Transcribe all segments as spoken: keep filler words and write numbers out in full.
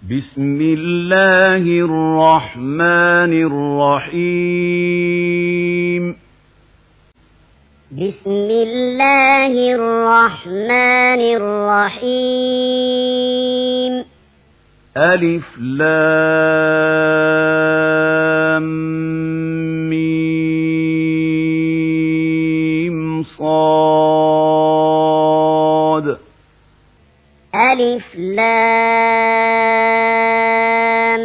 بسم الله الرحمن الرحيم بسم الله الرحمن الرحيم ألف لام ميم صاد ألف لام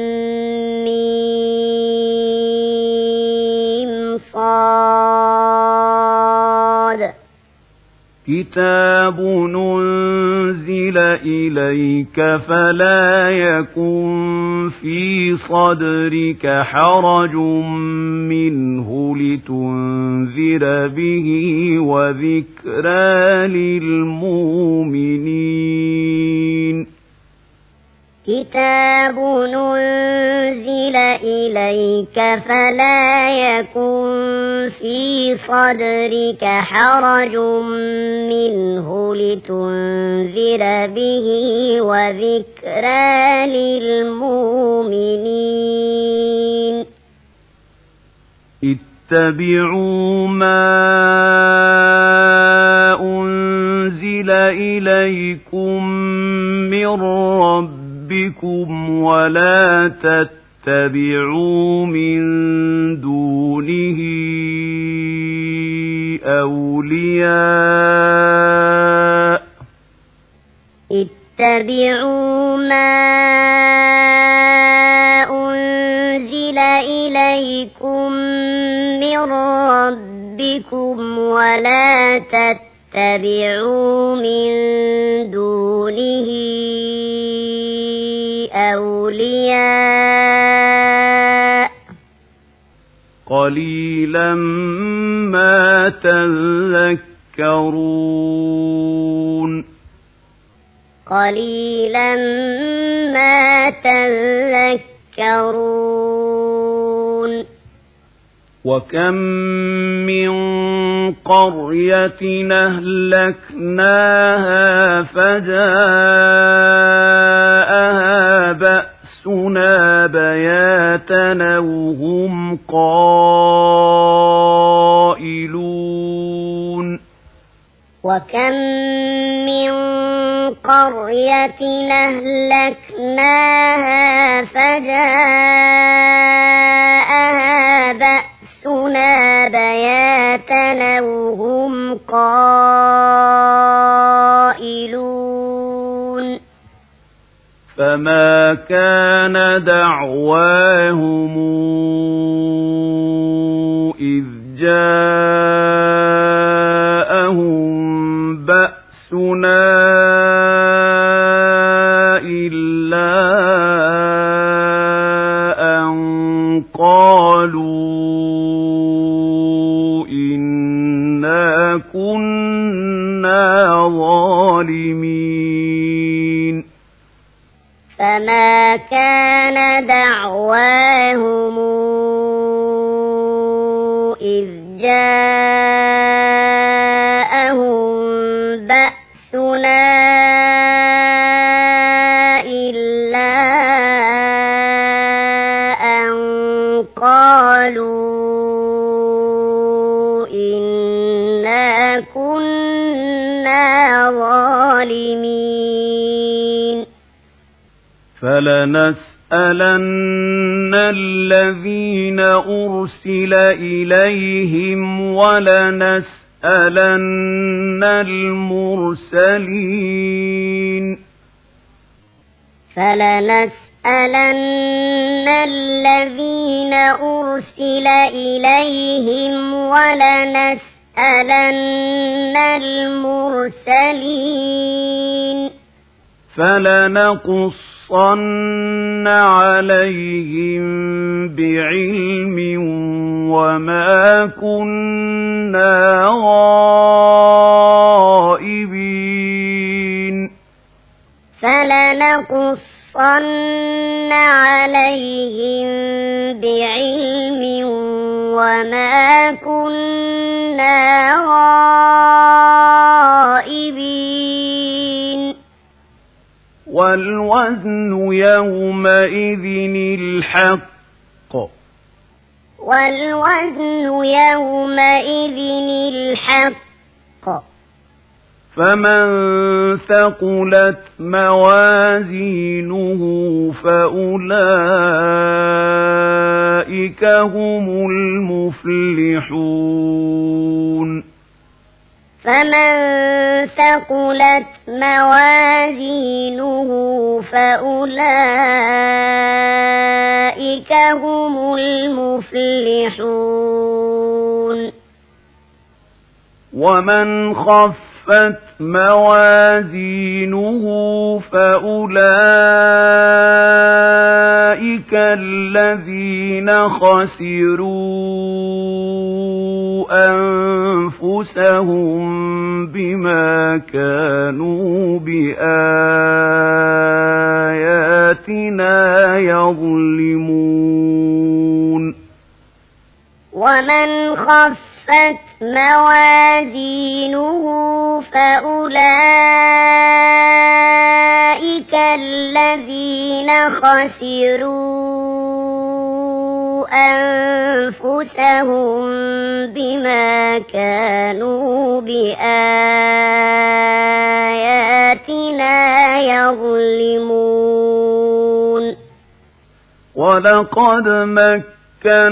ميم صاد كتاب أنزل إليك فلا يكن في صدرك حرج منه لتنذر به وذكرى للمؤمنين كتاب أنزل إليك فلا يكن في صدرك حرج منه لتنذر به وذكرى للمؤمنين اتبعوا ما أنزل إليكم من ربكم ولا تتبعوا من دونه أولياء اتبعوا ما أنزل إليكم من ربكم ولا تتبعوا من دونه أولياء قليلا ما تذكرون قليلا ما تذكرون وكم من قرية أهلكناها فجاءها بأسنا بياتا وهم قائلون وكم من قرية أهلكناها فجاءها بأسنا بياتا وهم قائلون فما كان دعواهم إذ جاءهم بأسنا إلا أن قالوا إنا كنا ظالمين فما كان دعواهم إذ جاءهم بأسنا إلا أن قالوا إنا كنا ظالمين فلنسألن الذين أرسل إليهم ولنسألن المرسلين فلنسألن الذين أرسل إليهم ولنسألن المرسلين فلنقصن عليهم بعلم وما كنا غائبين فلنقصن عليهم بعلم وما كنا غائبين والوزن يومئذ الحق والوزن يومئذ الحق فمن ثقلت موازينه فأولئك هم المفلحون فمن ثقلت موازينه فأولئك هم المفلحون ومن خفت موازينه فأولئك الذين خسروا أنفسهم بما كانوا بآياتنا يظلمون ومن خفت موازينه فأولئك الذين خسروا أنفسهم بما كانوا بآياتنا يظلمون ولقد مكنا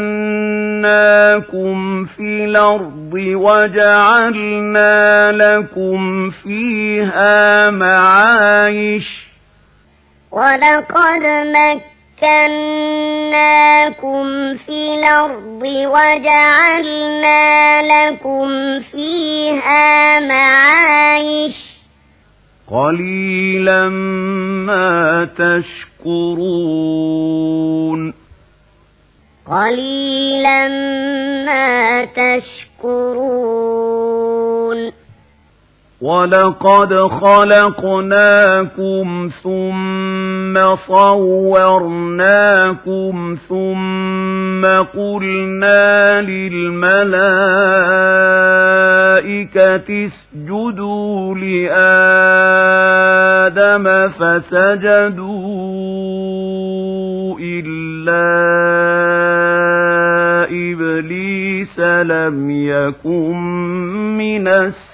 مكناكم في الأرض وجعلنا لكم فيها معايش ولقد مكناكم في الأرض وجعلنا لكم فيها معايش قليلا ما تشكرون قليلا ما تشكرون ولقد خلقناكم ثم صورناكم ثم قلنا للملائكة اسجدوا لآدم فسجدوا إلا إبليس لم يكن من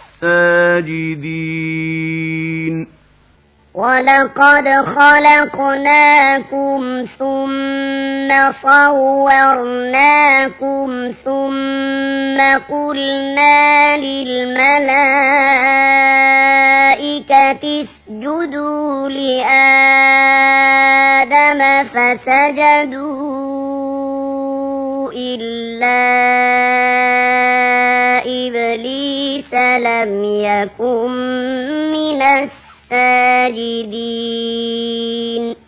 الساجدين ولقد خلقناكم ثم صورناكم ثم قلنا للملائكة اسجدوا لآدم فسجدوا إلا إبليس لم يكن من الساجدين